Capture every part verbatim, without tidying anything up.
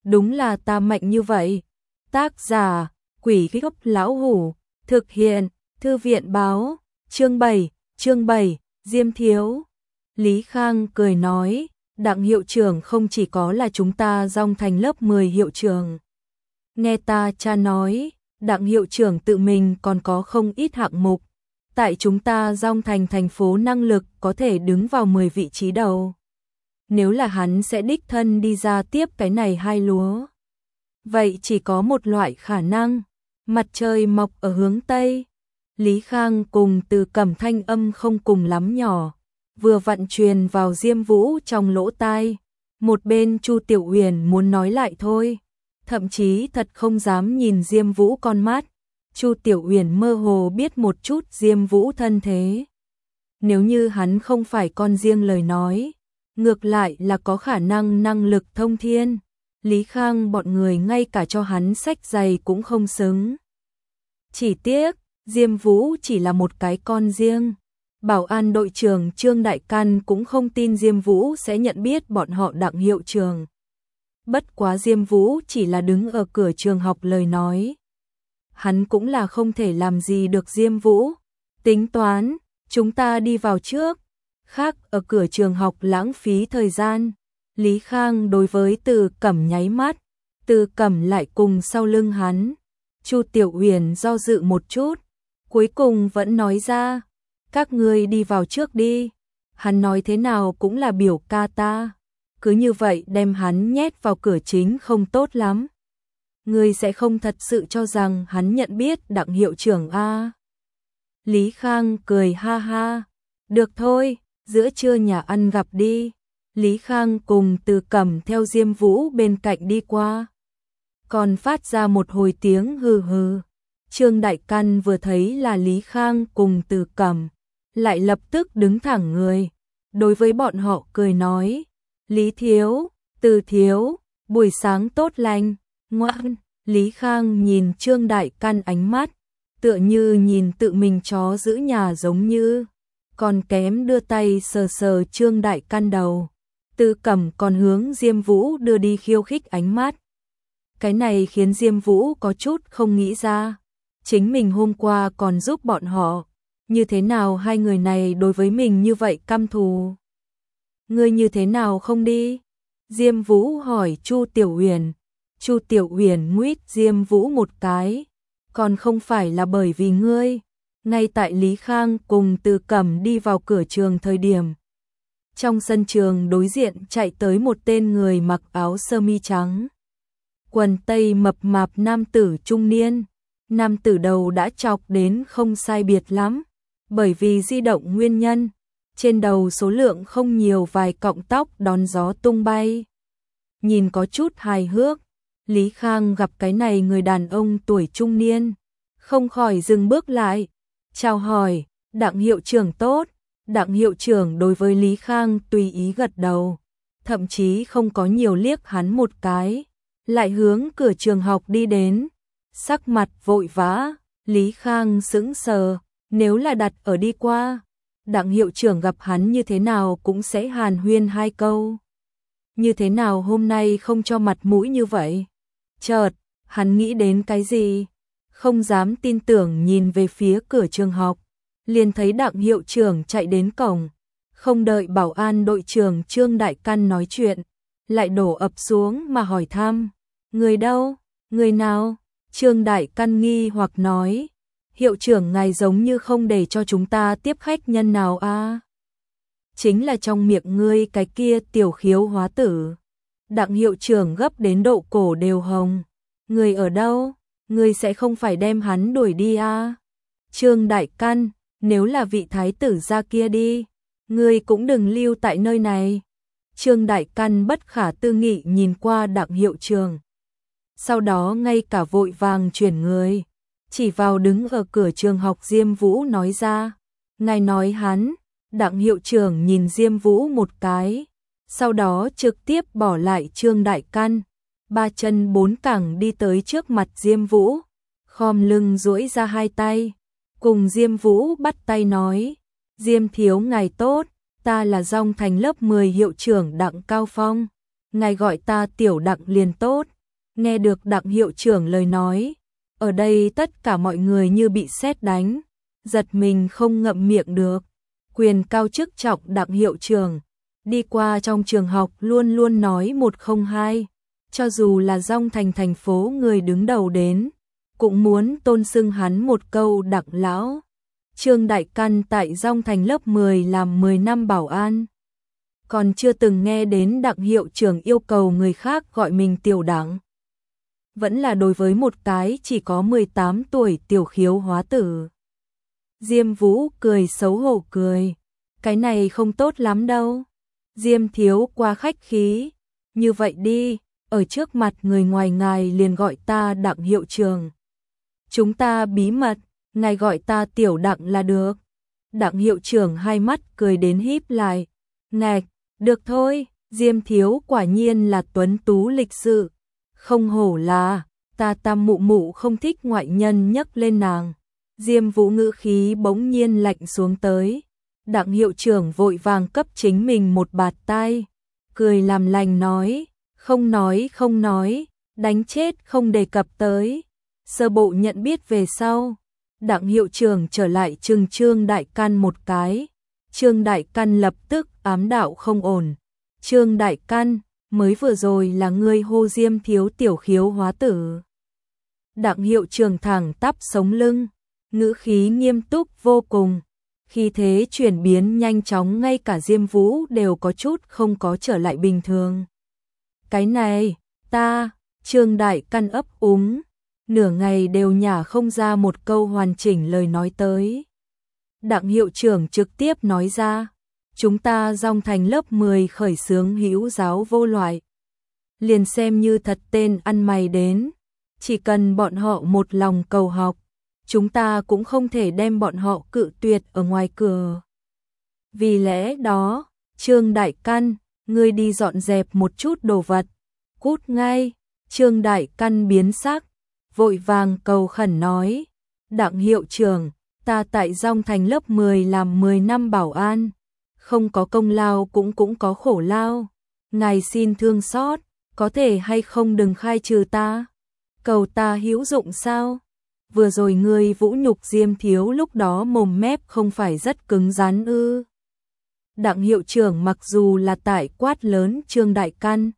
đúng là ta mạnh như vậy. Tác giả, Quỷ Gốc Lão Hủ, thực hiện, Thư viện báo, chương bảy, chương bảy, Diêm Thiếu. Lý Khang cười nói, Đặng hiệu trưởng không chỉ có là chúng ta Dong Thành lớp mười hiệu trưởng. Nghe ta cha nói, Đặng hiệu trưởng tự mình còn có không ít hạng mục. Tại chúng ta Dong Thành thành phố năng lực có thể đứng vào mười vị trí đầu. Nếu là hắn sẽ đích thân đi ra tiếp cái này hai lúa. Vậy chỉ có một loại khả năng, mặt trời mọc ở hướng Tây. Lý Khang cùng Từ Cẩm thanh âm không cùng lắm nhỏ, vừa vặn truyền vào Diêm Vũ trong lỗ tai. Một bên Chu Tiểu Uyển muốn nói lại thôi, thậm chí thật không dám nhìn Diêm Vũ con mắt. Chu Tiểu Uyển mơ hồ biết một chút Diêm Vũ thân thế. Nếu như hắn không phải con riêng lời nói, ngược lại là có khả năng năng lực thông thiên. Lý Khang bọn người ngay cả cho hắn sách giày cũng không xứng. Chỉ tiếc, Diêm Vũ chỉ là một cái con riêng. Bảo an đội trưởng Trương Đại Căn cũng không tin Diêm Vũ sẽ nhận biết bọn họ Đặng hiệu trưởng. Bất quá Diêm Vũ chỉ là đứng ở cửa trường học lời nói. Hắn cũng là không thể làm gì được Diêm Vũ. Tính toán, chúng ta đi vào trước. Khác ở cửa trường học lãng phí thời gian. Lý Khang đối với Từ Cẩm nháy mắt. Từ Cẩm lại cùng sau lưng hắn. Chu Tiểu Uyển do dự một chút, cuối cùng vẫn nói ra, các ngươi đi vào trước đi. Hắn nói thế nào cũng là biểu ca ta, cứ như vậy đem hắn nhét vào cửa chính không tốt lắm. Ngươi sẽ không thật sự cho rằng hắn nhận biết Đặng hiệu trưởng a? Lý Khang cười ha ha, được thôi, giữa trưa nhà ăn gặp đi. Lý Khang cùng Từ Cẩm theo Diêm Vũ bên cạnh đi qua, còn phát ra một hồi tiếng hừ hừ. Trương Đại Căn vừa thấy là Lý Khang cùng Từ Cẩm, lại lập tức đứng thẳng người, đối với bọn họ cười nói, Lý Thiếu, Từ Thiếu, buổi sáng tốt lành, ngoan. Lý Khang nhìn Trương Đại Căn ánh mắt, tựa như nhìn tự mình chó giữ nhà giống như, còn kém đưa tay sờ sờ Trương Đại Căn đầu. Từ Cẩm còn hướng Diêm Vũ đưa đi khiêu khích ánh mắt. Cái này khiến Diêm Vũ có chút không nghĩ ra, chính mình hôm qua còn giúp bọn họ, như thế nào hai người này đối với mình như vậy căm thù. Ngươi như thế nào không đi? Diêm Vũ hỏi Chu Tiểu Uyển. Chu Tiểu Uyển nguýt Diêm Vũ một cái, còn không phải là bởi vì ngươi. Ngay tại Lý Khang cùng Từ Cẩm đi vào cửa trường thời điểm, trong sân trường đối diện chạy tới một tên người mặc áo sơ mi trắng, quần tây mập mạp nam tử trung niên. Nam tử đầu đã chọc đến không sai biệt lắm, bởi vì di động nguyên nhân, trên đầu số lượng không nhiều vài cọng tóc đón gió tung bay. Nhìn có chút hài hước, Lý Khang gặp cái này người đàn ông tuổi trung niên, không khỏi dừng bước lại, chào hỏi, Đặng hiệu trưởng tốt. Đặng hiệu trưởng đối với Lý Khang tùy ý gật đầu, thậm chí không có nhiều liếc hắn một cái, lại hướng cửa trường học đi đến, sắc mặt vội vã. Lý Khang sững sờ, nếu là đặt ở đi qua, Đặng hiệu trưởng gặp hắn như thế nào cũng sẽ hàn huyên hai câu. Như thế nào hôm nay không cho mặt mũi như vậy? Chợt, hắn nghĩ đến cái gì? Không dám tin tưởng nhìn về phía cửa trường học, liền thấy Đặng hiệu trưởng chạy đến cổng, không đợi bảo an đội trưởng Trương Đại Căn nói chuyện, lại đổ ập xuống mà hỏi thăm, người đâu, người nào? Trương Đại Căn nghi hoặc nói, hiệu trưởng ngài giống như không để cho chúng ta tiếp khách nhân nào a? À? Chính là trong miệng ngươi cái kia tiểu khiếu hóa tử. Đặng hiệu trưởng gấp đến độ cổ đều hồng, người ở đâu? Ngươi sẽ không phải đem hắn đuổi đi a? À? Trương Đại Căn, nếu là vị thái tử gia kia đi, ngươi cũng đừng lưu tại nơi này. Trương Đại Căn bất khả tư nghị nhìn qua Đặng hiệu trưởng, sau đó ngay cả vội vàng chuyển người, chỉ vào đứng ở cửa trường học Diêm Vũ nói ra, ngài nói hắn. Đặng hiệu trưởng nhìn Diêm Vũ một cái, sau đó trực tiếp bỏ lại Trương Đại Căn, ba chân bốn cẳng đi tới trước mặt Diêm Vũ, khom lưng duỗi ra hai tay, cùng Diêm Vũ bắt tay nói, Diêm thiếu ngài tốt, ta là Dong Thành lớp mười hiệu trưởng Đặng Cao Phong, ngài gọi ta tiểu Đặng liền tốt. Nghe được Đặng hiệu trưởng lời nói, ở đây tất cả mọi người như bị sét đánh, giật mình không ngậm miệng được. Quyền cao chức trọng Đặng hiệu trưởng, đi qua trong trường học luôn luôn nói một không hai, cho dù là Dong Thành thành phố người đứng đầu đến, cũng muốn tôn xưng hắn một câu Đặng lão. Trương Đại Căn tại Dong Thành lớp mười làm mười năm bảo an, còn chưa từng nghe đến Đặng hiệu trưởng yêu cầu người khác gọi mình tiểu Đặng. Vẫn là đối với một cái chỉ có mười tám tuổi tiểu khiếu hóa tử. Diêm Vũ cười xấu hổ cười, cái này không tốt lắm đâu. Diêm thiếu quá khách khí, như vậy đi, ở trước mặt người ngoài ngài liền gọi ta Đặng hiệu trưởng. Chúng ta bí mật, ngài gọi ta tiểu Đặng là được. Đặng hiệu trưởng hai mắt cười đến híp lại. Ngạch, được thôi, Diêm thiếu quả nhiên là tuấn tú lịch sự. Không hổ là, ta tam mụ mụ không thích ngoại nhân nhắc lên nàng. Diêm Vũ ngữ khí bỗng nhiên lạnh xuống tới. Đặng hiệu trưởng vội vàng cấp chính mình một bạt tai, cười làm lành nói, không nói không nói, đánh chết không đề cập tới. Sơ bộ nhận biết về sau, Đặng hiệu trưởng trở lại trừng Trương Đại Căn một cái. Trương Đại Căn lập tức ám đạo không ổn. Trương Đại Căn, mới vừa rồi là ngươi hô Diêm thiếu tiểu khiếu hóa tử. Đặng hiệu trưởng thẳng tắp sống lưng, ngữ khí nghiêm túc vô cùng. Khi thế chuyển biến nhanh chóng, ngay cả Diêm Vũ đều có chút không có trở lại bình thường. Cái này, ta, Trương Đại Căn ấp úng, nửa ngày đều nhả không ra một câu hoàn chỉnh lời nói tới. Đặng hiệu trưởng trực tiếp nói ra, chúng ta Dong Thành lớp mười khởi xướng hữu giáo vô loại. Liền xem như thật tên ăn mày đến, chỉ cần bọn họ một lòng cầu học, chúng ta cũng không thể đem bọn họ cự tuyệt ở ngoài cửa. Vì lẽ đó, Trương Đại Căn, ngươi đi dọn dẹp một chút đồ vật, cút ngay. Trương Đại Căn biến sắc, vội vàng cầu khẩn nói, Đặng hiệu trưởng, ta tại Dong Thành lớp mười làm mười năm bảo an, không có công lao cũng cũng có khổ lao, ngài xin thương xót, có thể hay không đừng khai trừ ta, cầu ta hữu dụng sao? Vừa rồi ngươi vũ nhục Diêm thiếu lúc đó mồm mép không phải rất cứng rắn ư? Đặng hiệu trưởng mặc dù là tại quát lớn Trương Đại Căn,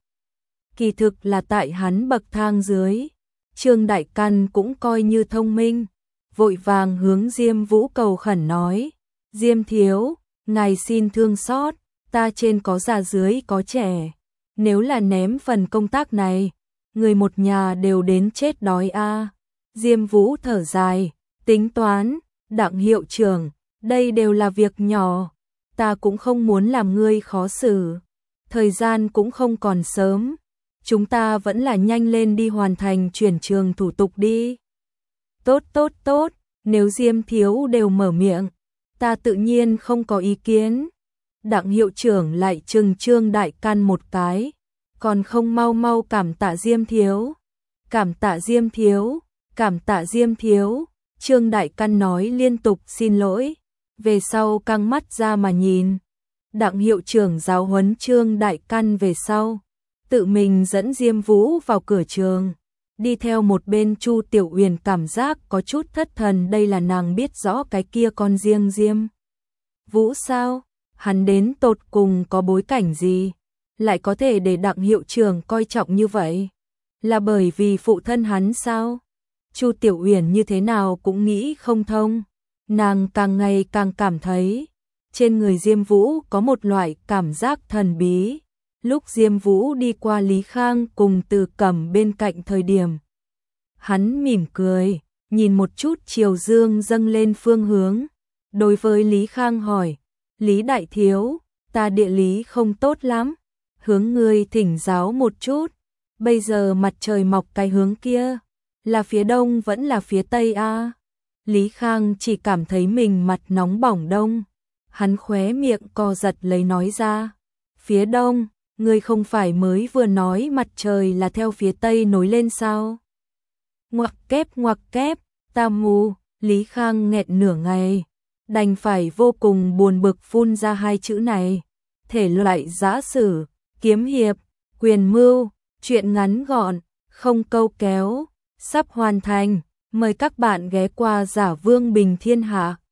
kỳ thực là tại hắn bậc thang dưới. Trương Đại Căn cũng coi như thông minh, vội vàng hướng Diêm Vũ cầu khẩn nói, Diêm thiếu, ngài xin thương xót, ta trên có già dưới có trẻ, nếu là ném phần công tác này, người một nhà đều đến chết đói a. À. Diêm Vũ thở dài, tính toán, Đặng hiệu trưởng, đây đều là việc nhỏ, ta cũng không muốn làm ngươi khó xử, thời gian cũng không còn sớm, chúng ta vẫn là nhanh lên đi hoàn thành chuyển trường thủ tục đi. Tốt tốt tốt, nếu Diêm thiếu đều mở miệng, ta tự nhiên không có ý kiến. Đặng hiệu trưởng lại trừng Trương Đại Căn một cái, còn không mau mau cảm tạ Diêm thiếu, cảm tạ Diêm thiếu, cảm tạ Diêm thiếu. Trương Đại Căn nói liên tục xin lỗi, về sau căng mắt ra mà nhìn. Đặng hiệu trưởng giáo huấn Trương Đại Căn về sau, tự mình dẫn Diêm Vũ vào cửa trường, đi theo một bên Chu Tiểu Uyển cảm giác có chút thất thần, đây là nàng biết rõ cái kia con riêng Diêm Vũ sao? Hắn đến tột cùng có bối cảnh gì, lại có thể để Đặng hiệu trưởng coi trọng như vậy? Là bởi vì phụ thân hắn sao? Chu Tiểu Uyển như thế nào cũng nghĩ không thông, nàng càng ngày càng cảm thấy trên người Diêm Vũ có một loại cảm giác thần bí. Lúc Diêm Vũ đi qua Lý Khang cùng Từ Cẩm bên cạnh thời điểm, hắn mỉm cười, nhìn một chút chiều dương dâng lên phương hướng, đối với Lý Khang hỏi, Lý đại thiếu, ta địa lý không tốt lắm, hướng ngươi thỉnh giáo một chút, bây giờ mặt trời mọc cái hướng kia, là phía đông vẫn là phía tây a? À? Lý Khang chỉ cảm thấy mình mặt nóng bỏng đông, hắn khóe miệng co giật lấy nói ra, phía đông. Ngươi không phải mới vừa nói mặt trời là theo phía tây nối lên sao? Ngoặc kép ngoặc kép, ta mù. Lý Khang nghẹn nửa ngày, đành phải vô cùng buồn bực phun ra hai chữ này. Thể loại giã sử, kiếm hiệp, quyền mưu, chuyện ngắn gọn, không câu kéo, sắp hoàn thành, mời các bạn ghé qua Giả Vương Bình Thiên Hạ.